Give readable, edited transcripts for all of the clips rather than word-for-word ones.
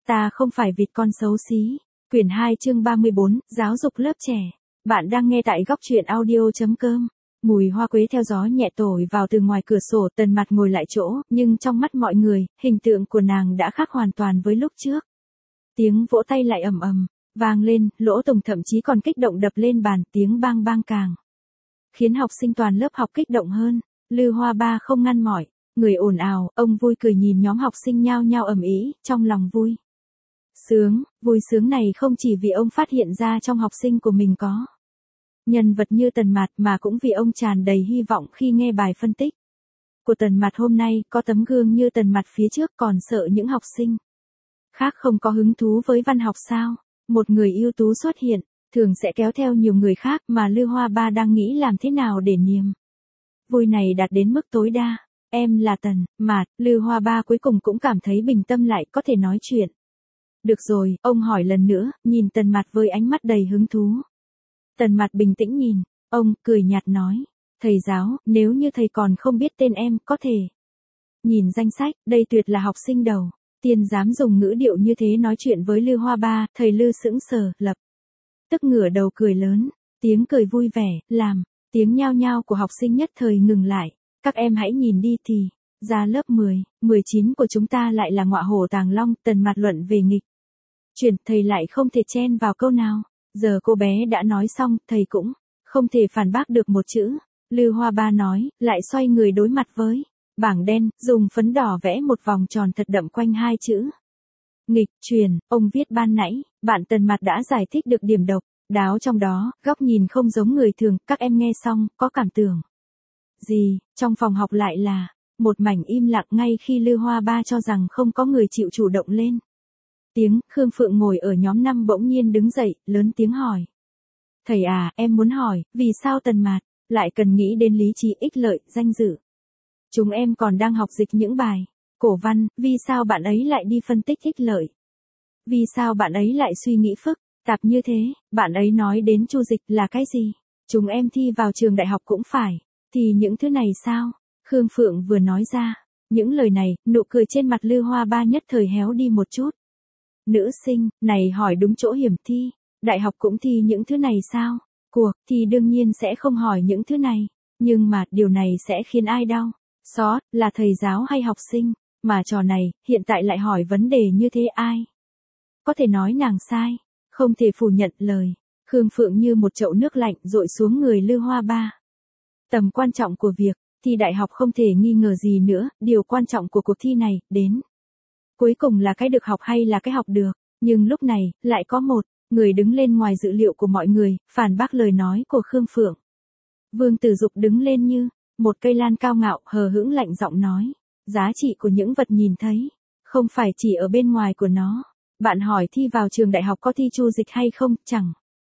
Ta không phải vịt con xấu xí. Quyển 2 chương 34, giáo dục lớp trẻ. Bạn đang nghe tại góc truyện audio.com. Mùi hoa quế theo gió nhẹ thổi vào từ ngoài cửa sổ. Tần Mạt ngồi lại chỗ, nhưng trong mắt mọi người, hình tượng của nàng đã khác hoàn toàn với lúc trước. Tiếng vỗ tay lại ầm ầm vang lên, Lỗ Tùng thậm chí còn kích động đập lên bàn, tiếng bang bang càng khiến học sinh toàn lớp học kích động hơn. Lư Hoa Ba không ngăn mỏi, người ồn ào, ông vui cười nhìn nhóm học sinh nhao nhao ầm ĩ, trong lòng vui sướng này không chỉ vì ông phát hiện ra trong học sinh của mình có nhân vật như Tần Mạt, mà cũng vì ông tràn đầy hy vọng khi nghe bài phân tích của Tần Mạt hôm nay. Có tấm gương như Tần Mạt phía trước còn sợ những học sinh khác không có hứng thú với văn học sao? Một người ưu tú xuất hiện, thường sẽ kéo theo nhiều người khác, mà Lư Hoa Ba đang nghĩ làm thế nào để niềm vui này đạt đến mức tối đa. Em là Tần Mạt. Lư Hoa Ba cuối cùng cũng cảm thấy bình tâm lại, có thể nói chuyện. Được rồi, ông hỏi lần nữa, nhìn Tần Mạt với ánh mắt đầy hứng thú. Tần Mạt bình tĩnh nhìn ông, cười nhạt nói, thầy giáo, nếu như thầy còn không biết tên em, có thể nhìn danh sách. Đây tuyệt là học sinh đầu tiên dám dùng ngữ điệu như thế nói chuyện với Lư Hoa Ba. Thầy Lư sững sờ, lập tức ngửa đầu cười lớn. Tiếng cười vui vẻ, làm tiếng nhao nhao của học sinh nhất thời ngừng lại. Các em hãy nhìn đi, thì ra lớp 10, 19 của chúng ta lại là ngọa hổ tàng long. Tần Mạt luận về nghịch chuyển, thầy lại không thể chen vào câu nào. Giờ cô bé đã nói xong, thầy cũng không thể phản bác được một chữ. Lư Hoa Ba nói, lại xoay người đối mặt với bảng đen, dùng phấn đỏ vẽ một vòng tròn thật đậm quanh hai chữ nghịch chuyển. Ông viết ban nãy, bạn Tần Mạt đã giải thích được điểm độc đáo trong đó, góc nhìn không giống người thường. Các em nghe xong, có cảm tưởng gì? Trong phòng học lại là một mảnh im lặng, ngay khi Lư Hoa Ba cho rằng không có người chịu chủ động lên tiếng. Khương Phượng ngồi ở nhóm 5 bỗng nhiên đứng dậy, lớn tiếng hỏi. Thầy à, em muốn hỏi, vì sao Tần Mạt lại cần nghĩ đến lý trí, ích lợi, danh dự? Chúng em còn đang học dịch những bài cổ văn, vì sao bạn ấy lại đi phân tích ích lợi? Vì sao bạn ấy lại suy nghĩ phức tạp như thế? Bạn ấy nói đến chu dịch là cái gì? Chúng em thi vào trường đại học cũng phải thì những thứ này sao? Khương Phượng vừa nói ra những lời này, nụ cười trên mặt Lư Hoa Ba nhất thời héo đi một chút. Nữ sinh này hỏi đúng chỗ hiểm. Thi đại học cũng thi những thứ này sao? Cuộc thi đương nhiên sẽ không hỏi những thứ này, nhưng mà điều này sẽ khiến ai đau xót, là thầy giáo hay học sinh? Mà trò này hiện tại lại hỏi vấn đề như thế, ai có thể nói nàng sai? Không thể phủ nhận lời Khương Phượng như một chậu nước lạnh dội xuống người Lư Hoa Ba. Tầm quan trọng của việc thi đại học không thể nghi ngờ gì nữa. Điều quan trọng của cuộc thi này đến cuối cùng là cái được học hay là cái học được. Nhưng lúc này lại có một người đứng lên ngoài dự liệu của mọi người, phản bác lời nói của Khương Phượng. Vương Tử Dục đứng lên như một cây lan cao ngạo, hờ hững lạnh giọng nói, giá trị của những vật nhìn thấy không phải chỉ ở bên ngoài của nó. Bạn hỏi thi vào trường đại học có thi chu dịch hay không, chẳng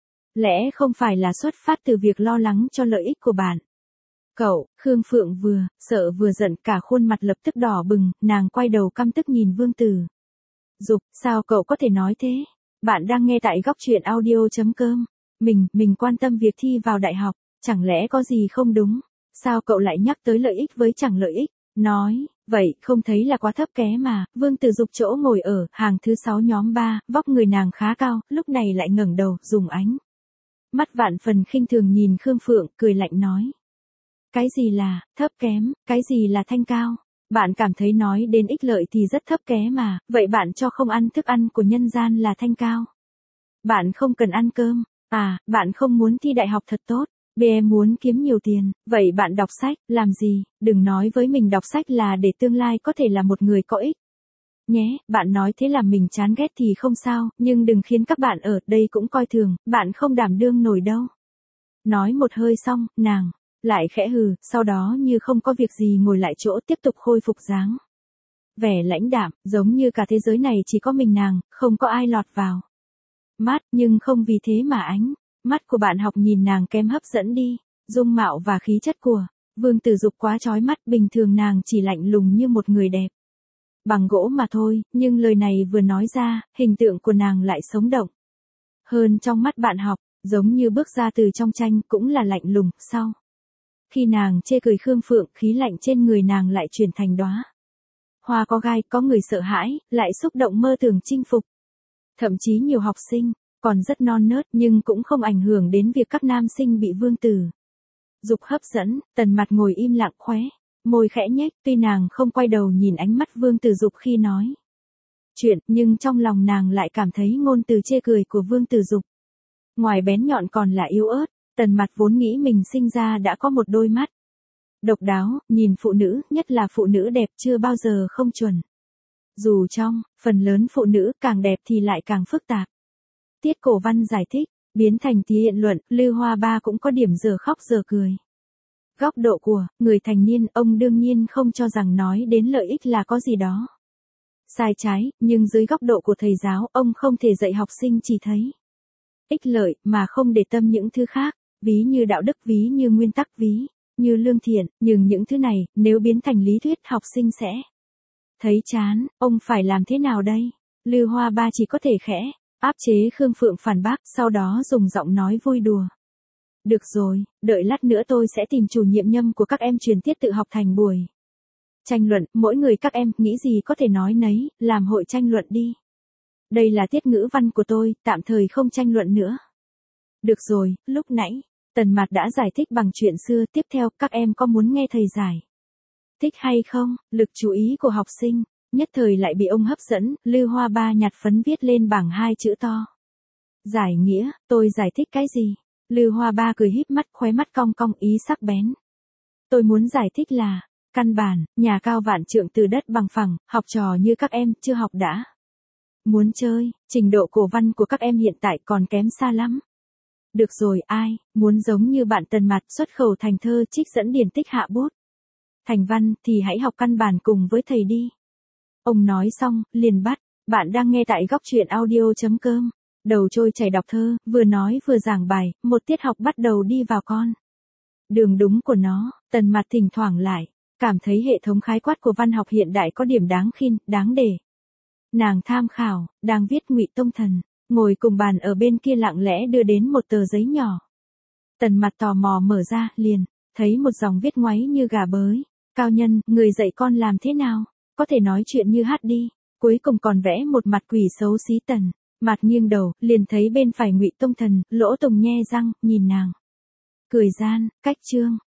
lẽ không phải là xuất phát từ việc lo lắng cho lợi ích của bạn? Cậu, Khương Phượng vừa sợ vừa giận, cả khuôn mặt lập tức đỏ bừng, nàng quay đầu căm tức nhìn Vương Tử Dục, sao cậu có thể nói thế? Bạn đang nghe tại góc truyện audio.com. Mình quan tâm việc thi vào đại học, chẳng lẽ có gì không đúng? Sao cậu lại nhắc tới lợi ích với chẳng lợi ích? Nói vậy không thấy là quá thấp ké mà. Vương Tử Dục chỗ ngồi ở hàng thứ 6 nhóm 3, vóc người nàng khá cao, lúc này lại ngẩng đầu, dùng ánh mắt vạn phần khinh thường nhìn Khương Phượng, cười lạnh nói. Cái gì là thấp kém, cái gì là thanh cao? Bạn cảm thấy nói đến ích lợi thì rất thấp ké mà, vậy bạn cho không ăn thức ăn của nhân gian là thanh cao? Bạn không cần ăn cơm, à, bạn không muốn thi đại học thật tốt, em muốn kiếm nhiều tiền, vậy bạn đọc sách, làm gì? Đừng nói với mình đọc sách là để tương lai có thể là một người có ích. Nhé, bạn nói thế làm mình chán ghét thì không sao, nhưng đừng khiến các bạn ở đây cũng coi thường, bạn không đảm đương nổi đâu. Nói một hơi xong, nàng lại khẽ hừ, sau đó như không có việc gì ngồi lại chỗ, tiếp tục khôi phục dáng vẻ lãnh đạm, giống như cả thế giới này chỉ có mình nàng, không có ai lọt vào mắt. Nhưng không vì thế mà ánh mắt của bạn học nhìn nàng kém hấp dẫn đi. Dung mạo và khí chất của Vương Tử Dục quá chói mắt, bình thường nàng chỉ lạnh lùng như một người đẹp bằng gỗ mà thôi, nhưng lời này vừa nói ra, hình tượng của nàng lại sống động hơn trong mắt bạn học, giống như bước ra từ trong tranh, cũng là lạnh lùng. Sau khi nàng chê cười Khương Phượng, khí lạnh trên người nàng lại chuyển thành đóa Hoa có gai, có người sợ hãi, lại xúc động mơ tưởng chinh phục. Thậm chí nhiều học sinh, còn rất non nớt nhưng cũng không ảnh hưởng đến việc các nam sinh bị Vương Tử Dục hấp dẫn. Tần Mặt ngồi im lặng khóe môi khẽ nhếch, tuy nàng không quay đầu nhìn ánh mắt Vương Tử Dục khi nói chuyện, nhưng trong lòng nàng lại cảm thấy ngôn từ chê cười của Vương Tử Dục ngoài bén nhọn còn là yếu ớt. Tần Mặt vốn nghĩ mình sinh ra đã có một đôi mắt độc đáo, nhìn phụ nữ, nhất là phụ nữ đẹp chưa bao giờ không chuẩn. Dù trong, phần lớn phụ nữ càng đẹp thì lại càng phức tạp. Tiết Cổ Văn giải thích, biến thành hiện luận, Lư Hoa Ba cũng có điểm giờ khóc giờ cười. Góc độ của người thành niên, ông đương nhiên không cho rằng nói đến lợi ích là có gì đó sai trái, nhưng dưới góc độ của thầy giáo, ông không thể dạy học sinh chỉ thấy ích lợi mà không để tâm những thứ khác, ví như đạo đức, ví như nguyên tắc, ví như lương thiện, nhưng những thứ này, nếu biến thành lý thuyết học sinh sẽ thấy chán. Ông phải làm thế nào đây? Lư Hoa Ba chỉ có thể khẽ áp chế Khương Phượng phản bác, sau đó dùng giọng nói vui đùa. Được rồi, đợi lát nữa tôi sẽ tìm chủ nhiệm Nhâm của các em truyền tiết tự học thành buổi tranh luận, mỗi người các em nghĩ gì có thể nói nấy, làm hội tranh luận đi. Đây là tiết ngữ văn của tôi, tạm thời không tranh luận nữa. Được rồi, lúc nãy Tần Mạt đã giải thích bằng chuyện xưa, tiếp theo các em có muốn nghe thầy giải thích hay không? Lực chú ý của học sinh nhất thời lại bị ông hấp dẫn. Lư Hoa Ba nhặt phấn viết lên bảng 2 chữ to. Giải nghĩa. Tôi giải thích cái gì? Lư Hoa Ba cười híp mắt, khóe mắt cong cong, ý sắc bén. Tôi muốn giải thích là, căn bản, nhà cao vạn trượng từ đất bằng phẳng, học trò như các em chưa học đã muốn chơi, trình độ cổ văn của các em hiện tại còn kém xa lắm. Được rồi, ai muốn giống như bạn Tần Mạt xuất khẩu thành thơ, trích dẫn điển tích, hạ bút thành văn thì hãy học căn bản cùng với thầy đi. Ông nói xong, liền bắt. Bạn đang nghe tại góc truyện audio.com. Đầu trôi chảy đọc thơ, vừa nói vừa giảng bài, một tiết học bắt đầu đi vào con đường đúng của nó. Tần Mạt thỉnh thoảng lại cảm thấy hệ thống khái quát của văn học hiện đại có điểm đáng khen, đáng để nàng tham khảo. Đang viết Ngụy Tông Thần ngồi cùng bàn ở bên kia lặng lẽ đưa đến một tờ giấy nhỏ. Tần Mạt tò mò mở ra, liền thấy một dòng viết ngoáy như gà bới. Cao nhân, người dạy con làm thế nào? Có thể nói chuyện như hát đi. Cuối cùng còn vẽ một mặt quỷ xấu xí. Tần Mạt nghiêng đầu, liền thấy bên phải Ngụy Tông Thần, Lỗ Tùng nhe răng, nhìn nàng cười gian. Cách chương